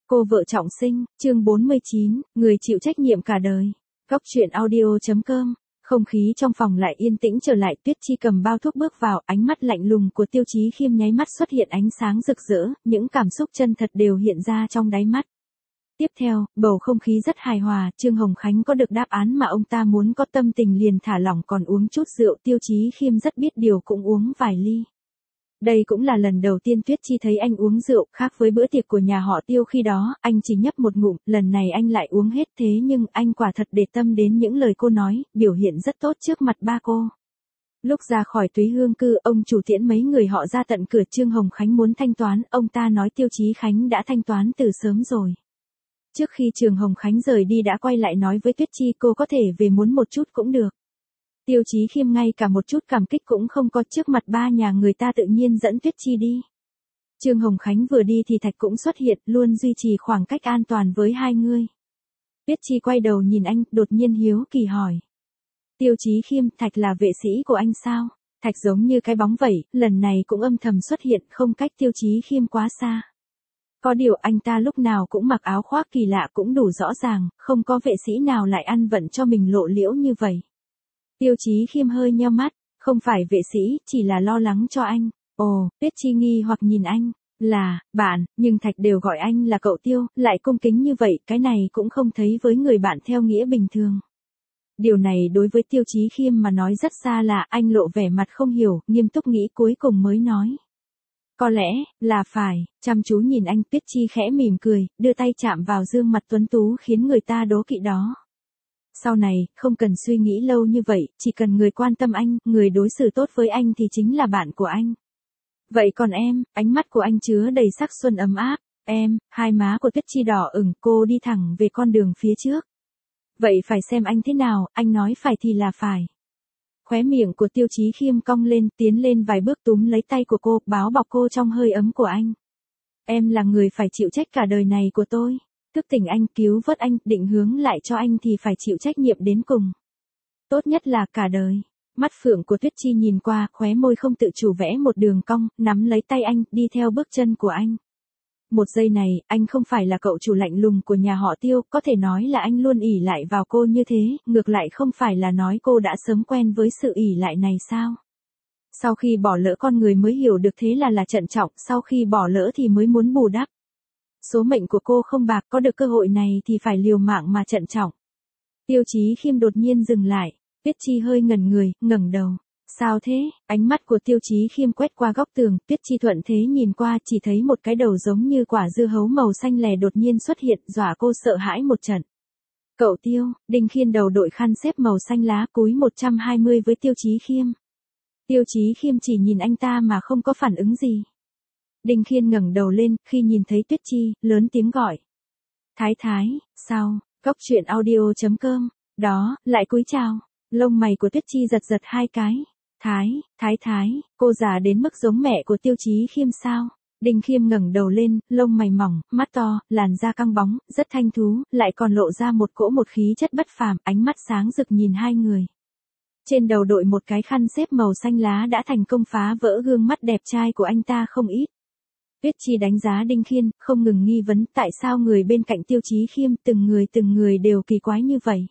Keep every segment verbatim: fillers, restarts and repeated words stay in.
Cô vợ trọng sinh, chương bốn mươi chín, người chịu trách nhiệm cả đời. Góc truyện audio chấm com. Không khí trong phòng lại yên tĩnh trở lại, Tuyết Chi cầm bao thuốc bước vào, ánh mắt lạnh lùng của Tiêu Chí Khiêm nháy mắt xuất hiện ánh sáng rực rỡ, những cảm xúc chân thật đều hiện ra trong đáy mắt. Tiếp theo, bầu không khí rất hài hòa, Trương Hồng Khánh có được đáp án mà ông ta muốn, có tâm tình liền thả lỏng còn uống chút rượu, Tiêu Chí Khiêm rất biết điều cũng uống vài ly. Đây cũng là lần đầu tiên Tuyết Chi thấy anh uống rượu, khác với bữa tiệc của nhà họ Tiêu khi đó, anh chỉ nhấp một ngụm, lần này anh lại uống hết, thế nhưng anh quả thật để tâm đến những lời cô nói, biểu hiện rất tốt trước mặt ba cô. Lúc ra khỏi Túy Hương Cư, ông chủ tiễn mấy người họ ra tận cửa, Trương Hồng Khánh muốn thanh toán, ông ta nói Tiêu Chí Khánh đã thanh toán từ sớm rồi. Trước khi Trương Hồng Khánh rời đi đã quay lại nói với Tuyết Chi cô có thể về muốn một chút cũng được. Tiêu Chí Khiêm ngay cả một chút cảm kích cũng không có, trước mặt ba nhà người ta tự nhiên dẫn Tuyết Chi đi. Trương Hồng Khánh vừa đi thì Thạch cũng xuất hiện, luôn duy trì khoảng cách an toàn với hai người. Tuyết Chi quay đầu nhìn anh, đột nhiên hiếu kỳ hỏi. Tiêu Chí Khiêm, Thạch là vệ sĩ của anh sao? Thạch giống như cái bóng vậy, lần này cũng âm thầm xuất hiện, không cách Tiêu Chí Khiêm quá xa. Có điều anh ta lúc nào cũng mặc áo khoác kỳ lạ, cũng đủ rõ ràng, không có vệ sĩ nào lại ăn vận cho mình lộ liễu như vậy. Tiêu Chí Khiêm hơi nheo mắt, không phải vệ sĩ, chỉ là lo lắng cho anh. Ồ, Tuyết Chi nghi hoặc nhìn anh, là, bạn, nhưng Thạch đều gọi anh là cậu Tiêu, lại cung kính như vậy, cái này cũng không thấy với người bạn theo nghĩa bình thường. Điều này đối với Tiêu Chí Khiêm mà nói rất xa lạ, anh lộ vẻ mặt không hiểu, nghiêm túc nghĩ cuối cùng mới nói. Có lẽ, là phải, chăm chú nhìn anh, Tuyết Chi khẽ mỉm cười, đưa tay chạm vào gương mặt tuấn tú khiến người ta đố kỵ đó. Sau này, không cần suy nghĩ lâu như vậy, chỉ cần người quan tâm anh, người đối xử tốt với anh thì chính là bạn của anh. Vậy còn em, ánh mắt của anh chứa đầy sắc xuân ấm áp. Em, hai má của Tuyết Chi đỏ ửng, cô đi thẳng về con đường phía trước. Vậy phải xem anh thế nào, anh nói phải thì là phải. Khóe miệng của Tiêu Chí Khiêm cong lên, tiến lên vài bước túm lấy tay của cô, báo bọc cô trong hơi ấm của anh. Em là người phải chịu trách cả đời này của tôi. Thức tỉnh anh, cứu vớt anh, định hướng lại cho anh thì phải chịu trách nhiệm đến cùng. Tốt nhất là cả đời. Mắt phượng của Tuyết Chi nhìn qua, khóe môi không tự chủ vẽ một đường cong, nắm lấy tay anh, đi theo bước chân của anh. Một giây này, anh không phải là cậu chủ lạnh lùng của nhà họ Tiêu, có thể nói là anh luôn ỷ lại vào cô như thế, ngược lại không phải là nói cô đã sớm quen với sự ỷ lại này sao? Sau khi bỏ lỡ con người mới hiểu được thế là là trân trọng, sau khi bỏ lỡ thì mới muốn bù đắp. Số mệnh của cô không bạc, có được cơ hội này thì phải liều mạng mà trân trọng. Tiêu Chí Khiêm đột nhiên dừng lại, Tuyết Chi hơi ngẩn người, ngẩng đầu. Sao thế? Ánh mắt của Tiêu Chí Khiêm quét qua góc tường, Tuyết Chi thuận thế nhìn qua, chỉ thấy một cái đầu giống như quả dưa hấu màu xanh lè đột nhiên xuất hiện, dọa cô sợ hãi một trận. Cậu Tiêu, Đinh Khiên đầu đội khăn xếp màu xanh lá, cúi một trăm hai mươi với Tiêu Chí Khiêm. Tiêu Chí Khiêm chỉ nhìn anh ta mà không có phản ứng gì. Đinh Khiên ngẩng đầu lên, khi nhìn thấy Tuyết Chi, lớn tiếng gọi. Thái thái, sao? Góc truyện audio chấm com. Đó, lại cúi chào. Lông mày của Tuyết Chi giật giật hai cái. Thái, thái thái, cô già đến mức giống mẹ của Tiêu Chí Khiêm sao? Đinh Khiêm ngẩng đầu lên, lông mày mỏng, mắt to, làn da căng bóng, rất thanh thú, lại còn lộ ra một cỗ một khí chất bất phàm, ánh mắt sáng rực nhìn hai người. Trên đầu đội một cái khăn xếp màu xanh lá đã thành công phá vỡ gương mắt đẹp trai của anh ta không ít. Tuyết Chi đánh giá Đinh Khiên, không ngừng nghi vấn tại sao người bên cạnh Tiêu Chí Khiêm từng người từng người đều kỳ quái như vậy.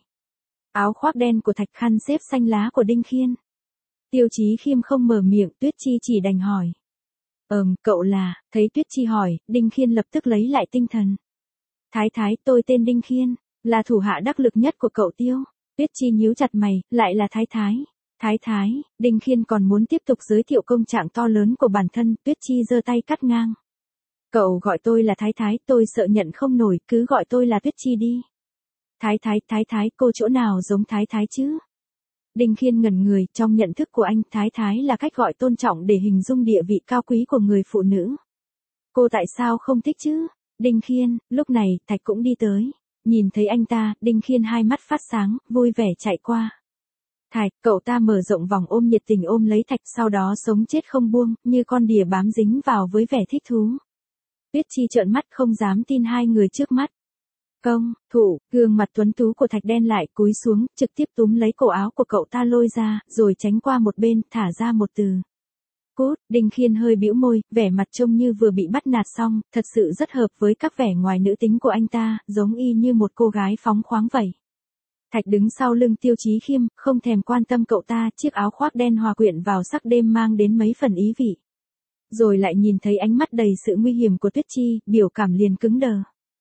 Áo khoác đen của Thạch, khăn xếp xanh lá của Đinh Khiên. Tiêu Chí Khiêm không mở miệng, Tuyết Chi chỉ đành hỏi. Ờm, cậu là, thấy Tuyết Chi hỏi, Đinh Khiên lập tức lấy lại tinh thần. Thái thái, tôi tên Đinh Khiên, là thủ hạ đắc lực nhất của cậu Tiêu. Tuyết Chi nhíu chặt mày, lại là thái thái. Thái thái, Đinh Khiên còn muốn tiếp tục giới thiệu công trạng to lớn của bản thân, Tuyết Chi giơ tay cắt ngang. Cậu gọi tôi là thái thái, tôi sợ nhận không nổi, cứ gọi tôi là Tuyết Chi đi. Thái thái, thái thái, cô chỗ nào giống thái thái chứ? Đinh Khiên ngẩn người, trong nhận thức của anh, thái thái là cách gọi tôn trọng để hình dung địa vị cao quý của người phụ nữ. Cô tại sao không thích chứ? Đinh Khiên, lúc này, Thạch cũng đi tới. Nhìn thấy anh ta, Đinh Khiên hai mắt phát sáng, vui vẻ chạy qua. Thạch, cậu ta mở rộng vòng ôm nhiệt tình ôm lấy Thạch, sau đó sống chết không buông, như con đỉa bám dính vào với vẻ thích thú. Tuyết Chi trợn mắt không dám tin hai người trước mắt. Công, thủ, gương mặt tuấn tú của Thạch đen lại, cúi xuống, trực tiếp túm lấy cổ áo của cậu ta lôi ra, rồi tránh qua một bên, thả ra một từ. cút, Đinh Khiên hơi bĩu môi, vẻ mặt trông như vừa bị bắt nạt xong, thật sự rất hợp với các vẻ ngoài nữ tính của anh ta, giống y như một cô gái phóng khoáng vậy. Thạch đứng sau lưng Tiêu Chí Khiêm, không thèm quan tâm cậu ta, chiếc áo khoác đen hòa quyện vào sắc đêm mang đến mấy phần ý vị. Rồi lại nhìn thấy ánh mắt đầy sự nguy hiểm của Tuyết Chi, biểu cảm liền cứng đờ.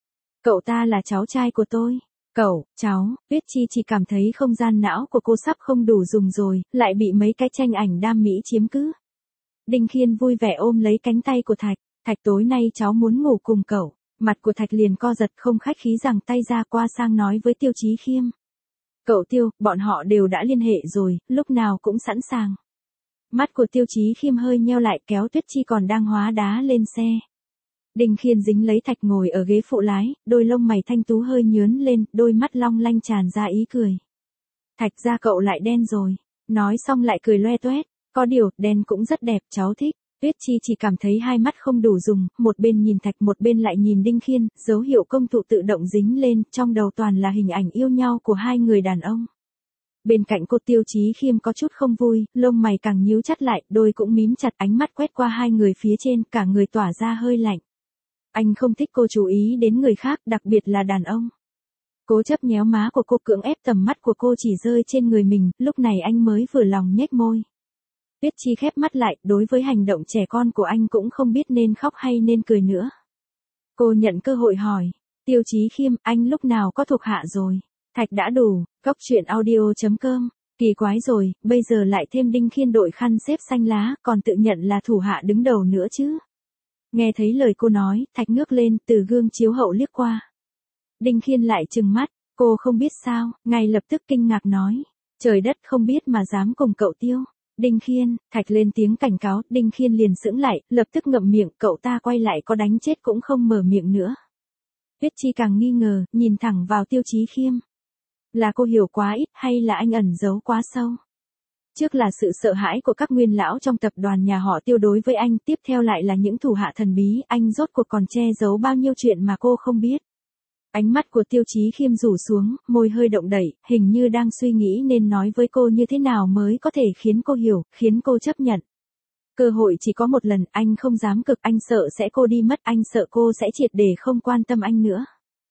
Cậu ta là cháu trai của tôi. Cậu, cháu, Tuyết Chi chỉ cảm thấy không gian não của cô sắp không đủ dùng rồi, lại bị mấy cái tranh ảnh đam mỹ chiếm cứ. Đinh Khiên vui vẻ ôm lấy cánh tay của Thạch, Thạch tối nay cháu muốn ngủ cùng cậu. Mặt của Thạch liền co giật không khách khí giằng tay ra qua sang nói với Tiêu Chí Khiêm. Cậu Tiêu, bọn họ đều đã liên hệ rồi, lúc nào cũng sẵn sàng. Mắt của Tiêu Chí Khiêm hơi nheo lại kéo Tuyết Chi còn đang hóa đá lên xe. Đinh Khiên dính lấy Thạch ngồi ở ghế phụ lái, đôi lông mày thanh tú hơi nhướn lên, đôi mắt long lanh tràn ra ý cười. Thạch da cậu lại đen rồi. Nói xong lại cười loe toét. Có điều, đen cũng rất đẹp, cháu thích. Tuyết Chi chỉ cảm thấy hai mắt không đủ dùng, một bên nhìn Thạch một bên lại nhìn Đinh Khiên, dấu hiệu công tụ tự động dính lên, trong đầu toàn là hình ảnh yêu nhau của hai người đàn ông. Bên cạnh cô Tiêu Chí Khiêm có chút không vui, lông mày càng nhíu chặt lại, đôi cũng mím chặt, ánh mắt quét qua hai người phía trên, cả người tỏa ra hơi lạnh. Anh không thích cô chú ý đến người khác, đặc biệt là đàn ông. Cố chấp nhéo má của cô, cưỡng ép tầm mắt của cô chỉ rơi trên người mình, lúc này anh mới vừa lòng nhếch môi. Tuyết Chi khép mắt lại, đối với hành động trẻ con của anh cũng không biết nên khóc hay nên cười nữa. Cô nhận cơ hội hỏi, Tiêu Chí Khiêm, anh lúc nào có thuộc hạ rồi? Thạch đã đủ, cốc truyện audio chấm com, kỳ quái rồi, bây giờ lại thêm Đinh Khiên đội khăn xếp xanh lá, còn tự nhận là thủ hạ đứng đầu nữa chứ. Nghe thấy lời cô nói, Thạch ngước lên, từ gương chiếu hậu liếc qua. Đinh Khiên lại trừng mắt, cô không biết sao, ngay lập tức kinh ngạc nói, trời đất không biết mà dám cùng cậu Tiêu. Đinh Khiên, Thạch lên tiếng cảnh cáo, Đinh Khiên liền sững lại, lập tức ngậm miệng, cậu ta quay lại có đánh chết cũng không mở miệng nữa. Tuyết Chi càng nghi ngờ, nhìn thẳng vào Tiêu Chí Khiêm. Là cô hiểu quá ít hay là anh ẩn giấu quá sâu? Trước là sự sợ hãi của các nguyên lão trong tập đoàn nhà họ Tiêu đối với anh, tiếp theo lại là những thủ hạ thần bí, anh rốt cuộc còn che giấu bao nhiêu chuyện mà cô không biết. Ánh mắt của Tiêu Chí Khiêm rủ xuống, môi hơi động đẩy, hình như đang suy nghĩ nên nói với cô như thế nào mới có thể khiến cô hiểu, khiến cô chấp nhận. Cơ hội chỉ có một lần, anh không dám cực, anh sợ sẽ cô đi mất, anh sợ cô sẽ triệt để không quan tâm anh nữa.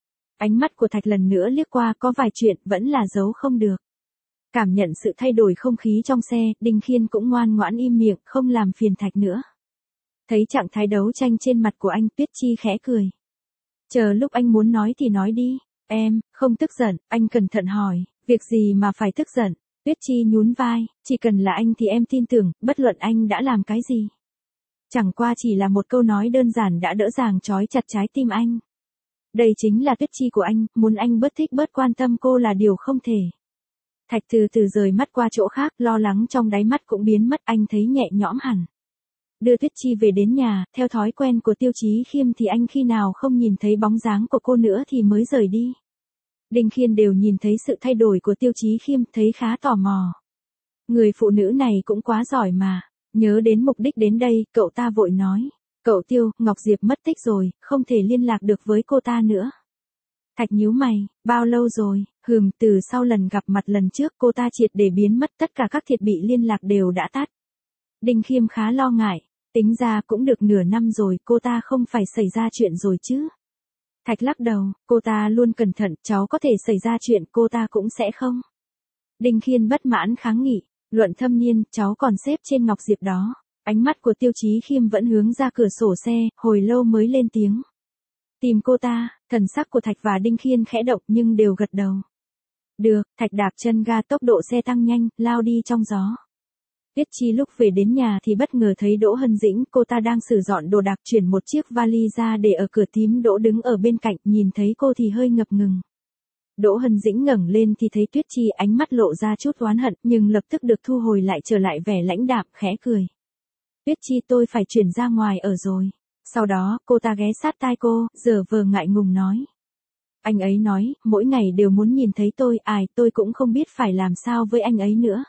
Ánh mắt của Thạch lần nữa liếc qua, có vài chuyện vẫn là giấu không được. Cảm nhận sự thay đổi không khí trong xe, Đinh Khiên cũng ngoan ngoãn im miệng, không làm phiền Thạch nữa. Thấy trạng thái đấu tranh trên mặt của anh, Tuyết Chi khẽ cười. Chờ lúc anh muốn nói thì nói đi, em, không tức giận, anh cẩn thận hỏi, việc gì mà phải tức giận? Tuyết Chi nhún vai, chỉ cần là anh thì em tin tưởng, bất luận anh đã làm cái gì. Chẳng qua chỉ là một câu nói đơn giản đã đỡ dàng trói chặt trái tim anh. Đây chính là Tuyết Chi của anh, muốn anh bớt thích bớt quan tâm cô là điều không thể. Thạch từ từ rời mắt qua chỗ khác, lo lắng trong đáy mắt cũng biến mất, anh thấy nhẹ nhõm hẳn. Đưa Tuyết Chi về đến nhà, theo thói quen của Tiêu Chí Khiêm thì anh khi nào không nhìn thấy bóng dáng của cô nữa thì mới rời đi. Đinh Khiên đều nhìn thấy sự thay đổi của Tiêu Chí Khiêm, thấy khá tò mò. Người phụ nữ này cũng quá giỏi mà. Nhớ đến mục đích đến đây, cậu ta vội nói. Cậu Tiêu, Ngọc Diệp mất tích rồi, không thể liên lạc được với cô ta nữa. Thạch nhíu mày, bao lâu rồi? Hừm, từ sau lần gặp mặt lần trước cô ta triệt để biến mất, tất cả các thiết bị liên lạc đều đã tắt. Đinh Khiêm khá lo ngại, tính ra cũng được nửa năm rồi, cô ta không phải xảy ra chuyện rồi chứ? Thạch lắc đầu, cô ta luôn cẩn thận, cháu có thể xảy ra chuyện, cô ta cũng sẽ không. Đinh Khiên bất mãn kháng nghị, luận thâm niên, cháu còn xếp trên Ngọc Diệp đó. Ánh mắt của Tiêu Chí Khiêm vẫn hướng ra cửa sổ xe, hồi lâu mới lên tiếng. Tìm cô ta, thần sắc của Thạch và Đinh Khiên khẽ động nhưng đều gật đầu. Được, Thạch đạp chân ga, tốc độ xe tăng nhanh, lao đi trong gió. Tuyết Chi lúc về đến nhà thì bất ngờ thấy Đỗ Hân Dĩnh, cô ta đang sửa dọn đồ đạc, chuyển một chiếc vali ra để ở cửa. Tím Đỗ đứng ở bên cạnh, nhìn thấy cô thì hơi ngập ngừng. Đỗ Hân Dĩnh ngẩng lên thì thấy Tuyết Chi, ánh mắt lộ ra chút oán hận, nhưng lập tức được thu hồi lại, trở lại vẻ lãnh đạm, khẽ cười. Tuyết Chi, tôi phải chuyển ra ngoài ở rồi. Sau đó, cô ta ghé sát tai cô, giờ vờ ngại ngùng nói. Anh ấy nói, mỗi ngày đều muốn nhìn thấy tôi, ai, tôi cũng không biết phải làm sao với anh ấy nữa.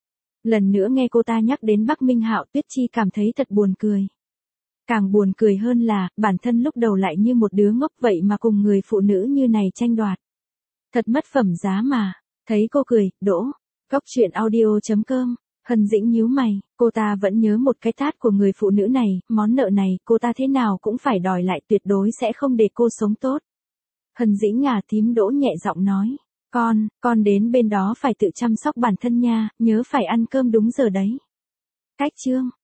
Lần nữa nghe cô ta nhắc đến Bắc Minh Hạo, Tuyết Chi cảm thấy thật buồn cười. Càng buồn cười hơn là, bản thân lúc đầu lại như một đứa ngốc vậy mà cùng người phụ nữ như này tranh đoạt. Thật mất phẩm giá mà. Thấy cô cười, Đỗ. Cốc truyện audio chấm com Hân Dĩnh nhíu mày, cô ta vẫn nhớ một cái tát của người phụ nữ này, món nợ này cô ta thế nào cũng phải đòi lại, tuyệt đối sẽ không để cô sống tốt. Hân Dĩnh ngả thím đỗ nhẹ giọng nói, con, con đến bên đó phải tự chăm sóc bản thân nha, nhớ phải ăn cơm đúng giờ đấy. Cách chương